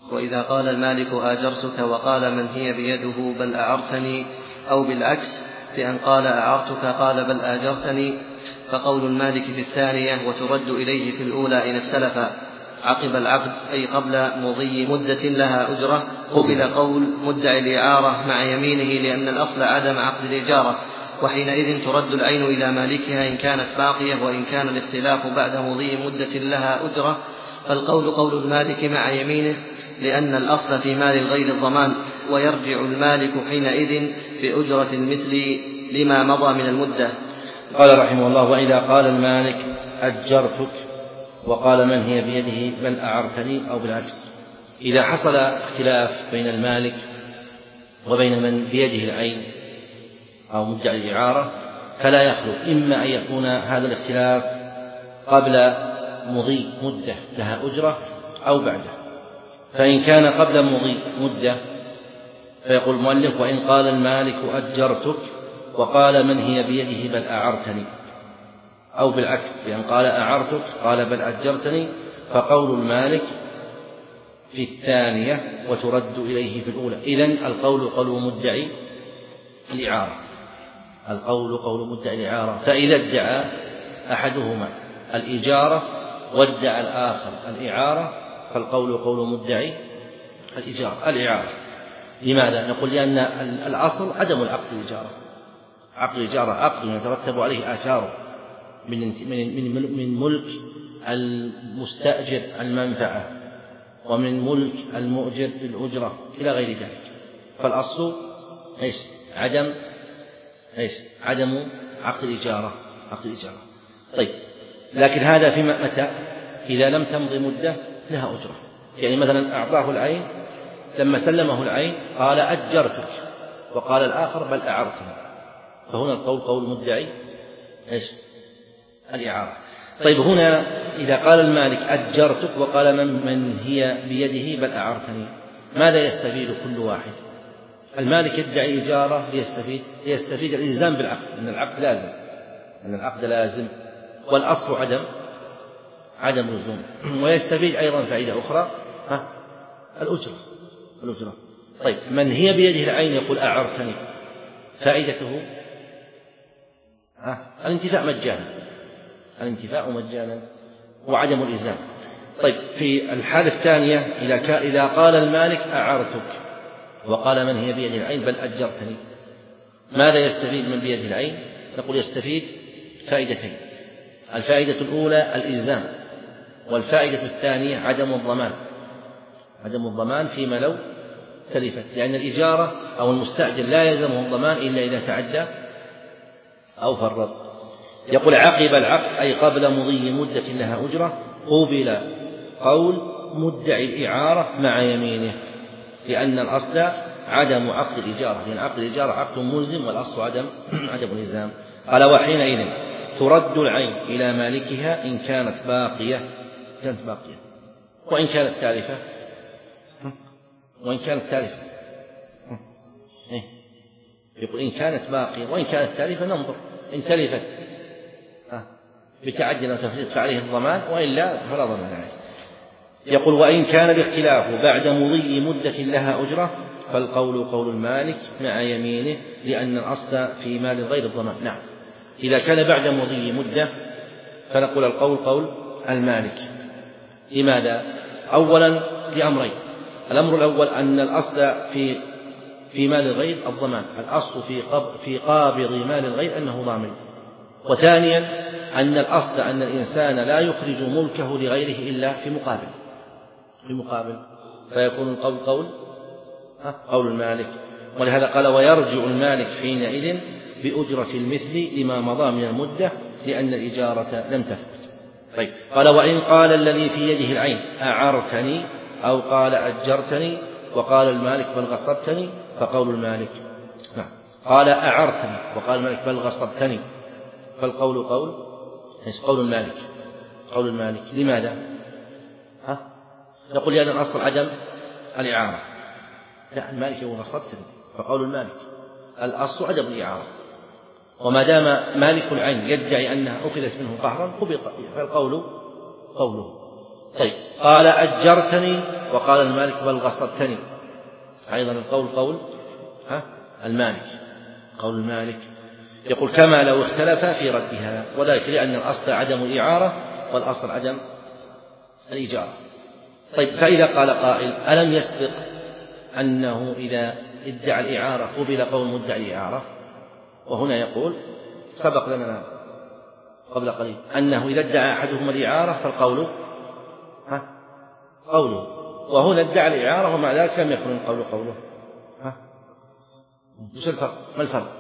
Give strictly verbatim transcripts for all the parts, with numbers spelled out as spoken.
وإذا قال المالك آجرتك وقال من هي بيده بل أعرتني، أو بالعكس بأن قال أعرتك قال بل آجرتني، فقول المالك في الثانية وترد إليه في الأولى إن اختلفا عقب العقد أي قبل مضي مدة لها أجرة، قبل قول مدعي الإعارة مع يمينه لأن الأصل عدم عقد الإجارة، وحينئذ ترد العين إلى مالكها إن كانت باقية، وإن كان الاختلاف بعد مضي مدة لها أجرة فالقول قول المالك مع يمينه لأن الأصل في مال الغير الضمان، ويرجع المالك حينئذ بأجرة المثل لما مضى من المدة. قال رحمه الله: وإذا قال المالك أجرتك وقال من هي بيده بل أعرتني، أو بالعكس. إذا حصل اختلاف بين المالك وبين من بيده العين أو مدعي الإعارة فلا يخلو إما أن يكون هذا الاختلاف قبل مضي مدة لها أجرة أو بعده. فإن كان قبل مضي مدة فيقول المؤلف: وإن قال المالك أجرتك وقال من هي بيده بل أعرتني، أو بالعكس بأن قال أعرتك قال بل أجرتني، فقول المالك في الثانية وترد إليه في الأولى. إذن القول قول مدعي الإعارة، القول قول مدعي الإعارة. فإذا ادعى أحدهما الإجارة وادعى الآخر الإعارة فالقول قول مدعي الإجارة الإعارة. لماذا؟ نقول لأن الأصل عدم العقد الإجارة. عقد الإجارة عقد يترتب عليه آثاره من من من ملك المستأجر المنفعة ومن ملك المؤجر للأجرة إلى غير ذلك. فالأصل إيش؟ عدم إيش؟ عدم عقد الإجارة، عقد الإجارة. طيب، لكن هذا في متى؟ إذا لم تمضي مدة لها أجرة. يعني مثلا أعطاه العين، لما سلمه العين قال أجرتك وقال الآخر بل أعرتني، فهنا القول قول مدعي إيش؟ الإعارة. طيب، هنا إذا قال المالك أجرتك وقال من, من هي بيده بل أعرتني، ماذا يستفيد كل واحد؟ المالك يدعي إجارة ليستفيد ليستفيد الإلزام بالعقد، أن العقد لازم، أن العقد لازم والأصل عدم عدم لزوم، ويستفيد أيضا فائدة أخرى، ها الأجرة الأجرة. طيب، من هي بيده العين يقول أعرتني، فائدته ها الانتفاع مجانا، الانتفاع مجانا وعدم الإلزام. طيب، في الحالة الثانية إذا إذا قال المالك أعرتك وقال من هي بيده العين بل أجرتني، ماذا يستفيد من بيده العين؟ نقول يستفيد فائدتين: الفائدة الأولى الإلزام، والفائدة الثانية عدم الضمان، عدم الضمان فيما لو تلفت، لأن الإجارة أو المستأجر لا يلزمه الضمان إلا إذا تعدى أو فرط. يقول عقب العقد أي قبل مضي مدة لها أجرة، قبل قول مدعي الإعارة مع يمينه، لأن الأصل عدم عقد الإجارة، لأن عقد الإجارة عقد ملزم والأصل عدم عدم الإلزام. قال: وحينئذ ترد العين إلى مالكها إن كانت باقية كانت باقية وإن كانت تالفة وإن كانت تالفة يقول إن كانت باقية وإن كانت تالفة ننظر، إن تلفت بتعدي وتفريط فعليه الضمان، وإلا فلا ضمان عليه. يقول: وإن كان الاختلاف بعد مضي مدة لها أجرة فالقول قول المالك مع يمينه، لأن الأصل في مال غير الضمان. نعم، إذا كان بعد مضي مدة فنقول القول قول المالك. لماذا؟ أولا لأمرين: الأمر الأول أن الأصل في في مال الغير الضمان، الأصل في في قابض مال الغير أنه ضامن. وثانيا أن الأصل أن الإنسان لا يخرج ملكه لغيره إلا في مقابل في مقابل فيكون القول قول قول المالك. ولهذا قال: ويرجع المالك حينئذ بأجرة المثل لما مضى من المدة، لأن الإجارة لم تثبت. طيب، قال: وإن قال الذي في يده العين أعرتني أو قال أجرتني وقال المالك بل غصبتني، فقول المالك نعم قال أعرتني وقال المالك بل غصبتني، فالقول قول ايش؟ قول المالك قول المالك. لماذا؟ ها؟ نقول لأن الأصل عدم الإعارة. لا، المالك يقول غصبتني، فقول المالك الأصل عدم الإعارة، وما دام مالك العين يدعي أنها أخذت منه قهرا فالقول قوله. طيب، قال أجرتني وقال المالك بل غصبتني. أيضا القول قول ها المالك، قول المالك يقول كما لو اختلف في ردها، وذلك لأن الأصل عدم الإعارة والأصل عدم الإجارة. طيب، فإذا قال قائل ألم يسبق أنه إذا ادعى الإعارة قبل قول مدعي الإعارة؟ وهنا يقول سبق لنا قبل قليل أنه إذا ادعى أحدهما الإعارة فالقول ها قوله، وهنا ادعى الإعارة ومع ذلك لم يكن القول قوله. ها وش الفرق؟ ما الفرق؟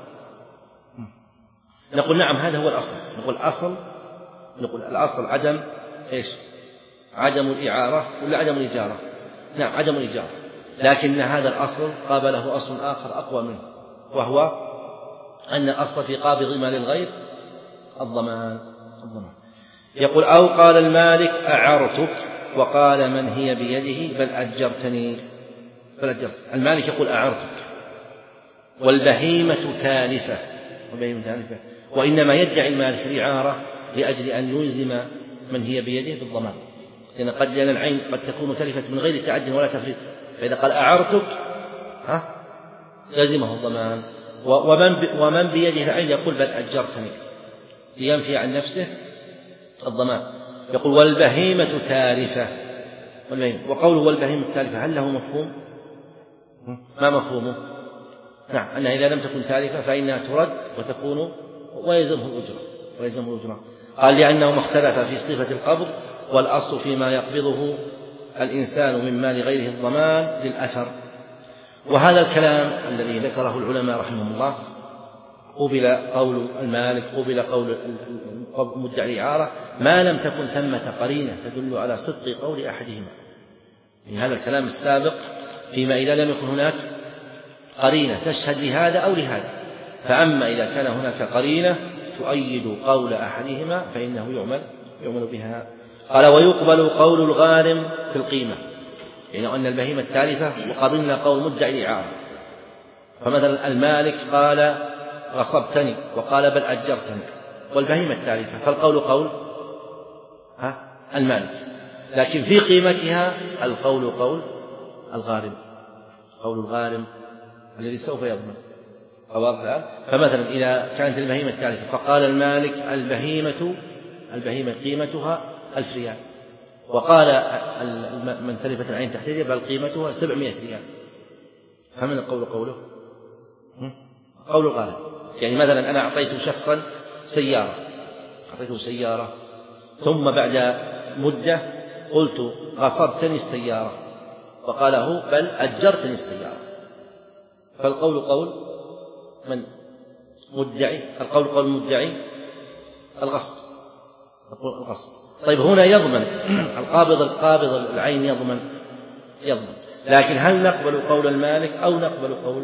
نقول نعم هذا هو الأصل، نقول الأصل نقول الأصل عدم إيش؟ عدم الإعارة ولا عدم الإجارة؟ نعم عدم الإجارة، لكن هذا الأصل قابله أصل آخر أقوى منه، وهو أن الأصل في قابض مال الغير الضمان. الضمان. يقول أو قال المالك أعرتك وقال من هي بيده بل أجرتني بل أجرت. المالك يقول أعرتك والبهيمة تالفة، والبهيمة تالفة، وإنما يدعي المالك الإعارة لأجل أن يلزم من هي بيده بالضمان، لأن قد لأن العين قد تكون تلفت من غير تعد ولا تفريط، فإذا قال أعرتك ها لازمه الضمان. ومن ومن بيده العين يقول بل أجرتني لينفي عن نفسه الضمان. يقول والبهيمة تالفة، والبهيمة. وقوله والبهيمة تالفة هل له مفهوم؟ ما مفهومه؟ نعم، أنها إذا لم تكن تالفة فإنها ترد وتكون ويلزمه الأجرة ويلزمه الأجرة. قال لأنه اختلف في صفة القبض، والأصل فيما يقبضه الإنسان من مال غيره الضمان للأثر. وهذا الكلام الذي ذكره العلماء رحمهم الله قبل قول المالك قبل قول مدعي الإعارة ما لم تكن ثمة قرينة تدل على صدق قول أحدهما. يعني هذا الكلام السابق فيما إذا لم يكن هناك قرينة تشهد لهذا أو لهذا، فأما إذا كان هناك قرينة تؤيد قول أحدهما فإنه يعمل يعمل بها. قال ويقبل قول الغارم في القيمة، يعني أن البهيمة التالفة وقبلنا قول مدعي الإعارة. فمثلا المالك قال غصبتني وقال بل أجرتني والبهيمة التالفة، فالقول قول ها المالك، لكن في قيمتها القول قول الغارم، قول الغارم الذي سوف يضمن. فمثلا إذا كانت البهيمة التالفة فقال المالك البهيمة البهيمة قيمتها ألف ريال، وقال من تلفت العين تحت يده بل قيمتها سبعمائة ريال، فمن القول قوله قول الغالب. يعني مثلا أنا أعطيت شخصا سيارة أعطيته سيارة ثم بعد مدة قلت غصبتني السيارة، فقال هو بل أجرتني السيارة، فالقول قول من مدعي، القول قول المدعي الغصب الغصب. طيب هنا يضمن القابض القابض العين يضمن يضمن لكن هل نقبل قول المالك أو نقبل قول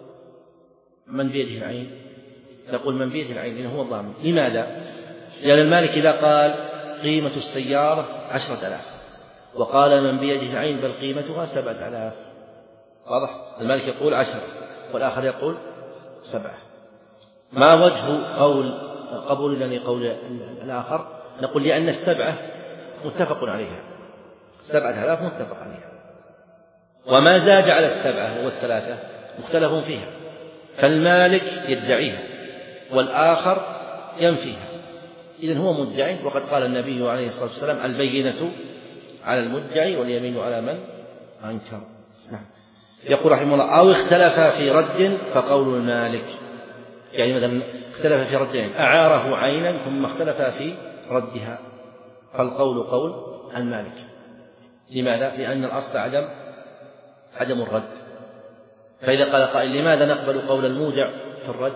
من بيده العين؟ نقول من بيده العين لأنه هو الضامن. لماذا؟ لأن المالك إذا قال قيمة السيارة عشرة آلاف وقال من بيده العين بل قيمتها سبعة آلاف، واضح؟ المالك يقول عشرة والآخر يقول سبعة، ما وجه قول قبول لنا قول الآخر؟ نقول لأن السبعة متفق عليها، سبعة آلاف متفق عليها، وما زاد على السبعة هو الثلاثة مختلف فيها، فالمالك يدعيها والآخر ينفيها، إذن هو مدعي. وقد قال النبي عليه الصلاة والسلام البينة على المدعي واليمين على من أنكر. نعم. يقول رحمه الله أو اختلف في رد فقول المالك، يعني مثلا اختلف في ردين، أعاره عينا ثم اختلف في ردها، فالقول قول المالك. لماذا؟ لأن الأصل عدم عدم الرد. فإذا قال قائل لماذا نقبل قول المودع في الرد؟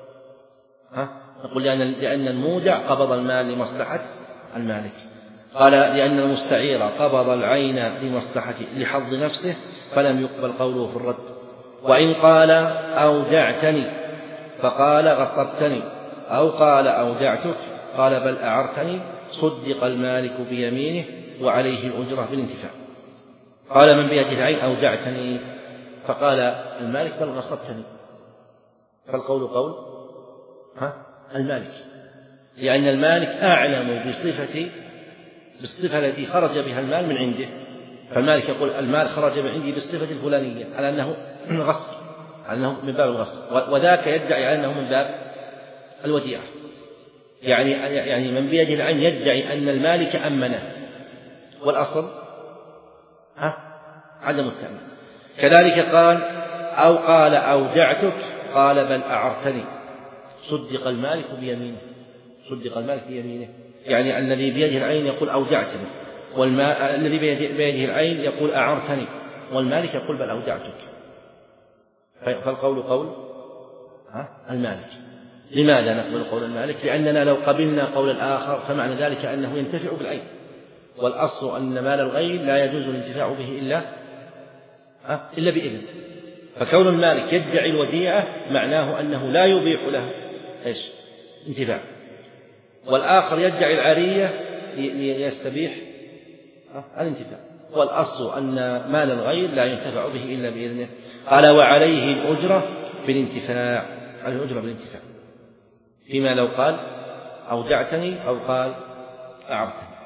ها؟ نقول لأن لأن المودع قبض المال لمصلحة المالك. قال لأن المستعير قبض العين لمصلحته لحظ نفسه فلم يقبل قوله في الرد. وإن قال أودعتني فقال غصبتني أو قال أودعتك قال بل أعرتني صدق المالك بيمينه وعليه الأجرة بالانتفاع. قال من بيده العين أودعتني فقال المالك بل غصبتني، فالقول قول ها المالك، لأن المالك أعلم بصفة بالصفة التي خرج بها المال من عنده، فالمالك يقول المال خرج من عندي بالصفة الفلانية على أنه غصب، على أنه من باب الغصب، وذاك يدعي على أنه من باب الوديعة. يعني يعني من بيده العين يدعي أن المالك أمنه، والأصل ها عدم التأمين. كذلك قال أو قال أودعتك قال بل أعرتني، صدق المالك بيمينه، صدق المالك بيمينه، يعني الذي بيده العين يقول أودعتني، والذي بيده العين يقول أعرتني، والمالك يقول بل أودعتك. فالقول قول المالك. لماذا نقبل قول المالك؟ لأننا لو قبلنا قول الآخر فمعنى ذلك أنه ينتفع بالعين، والأصل أن مال الغير لا يجوز الانتفاع به إلا إلا بإذن. فكون المالك يدعي الوديعة معناه أنه لا يبيح له إيش انتفاع، والآخر يدعي العارية ليستبيح الانتفاع، والأصل أن مال الغير لا ينتفع به إلا بإذنه. قال وعليه الأجرة بالانتفاع، عليه الأجرة بالانتفاع، فيما لو قال أودعتني أو قال أعرتني.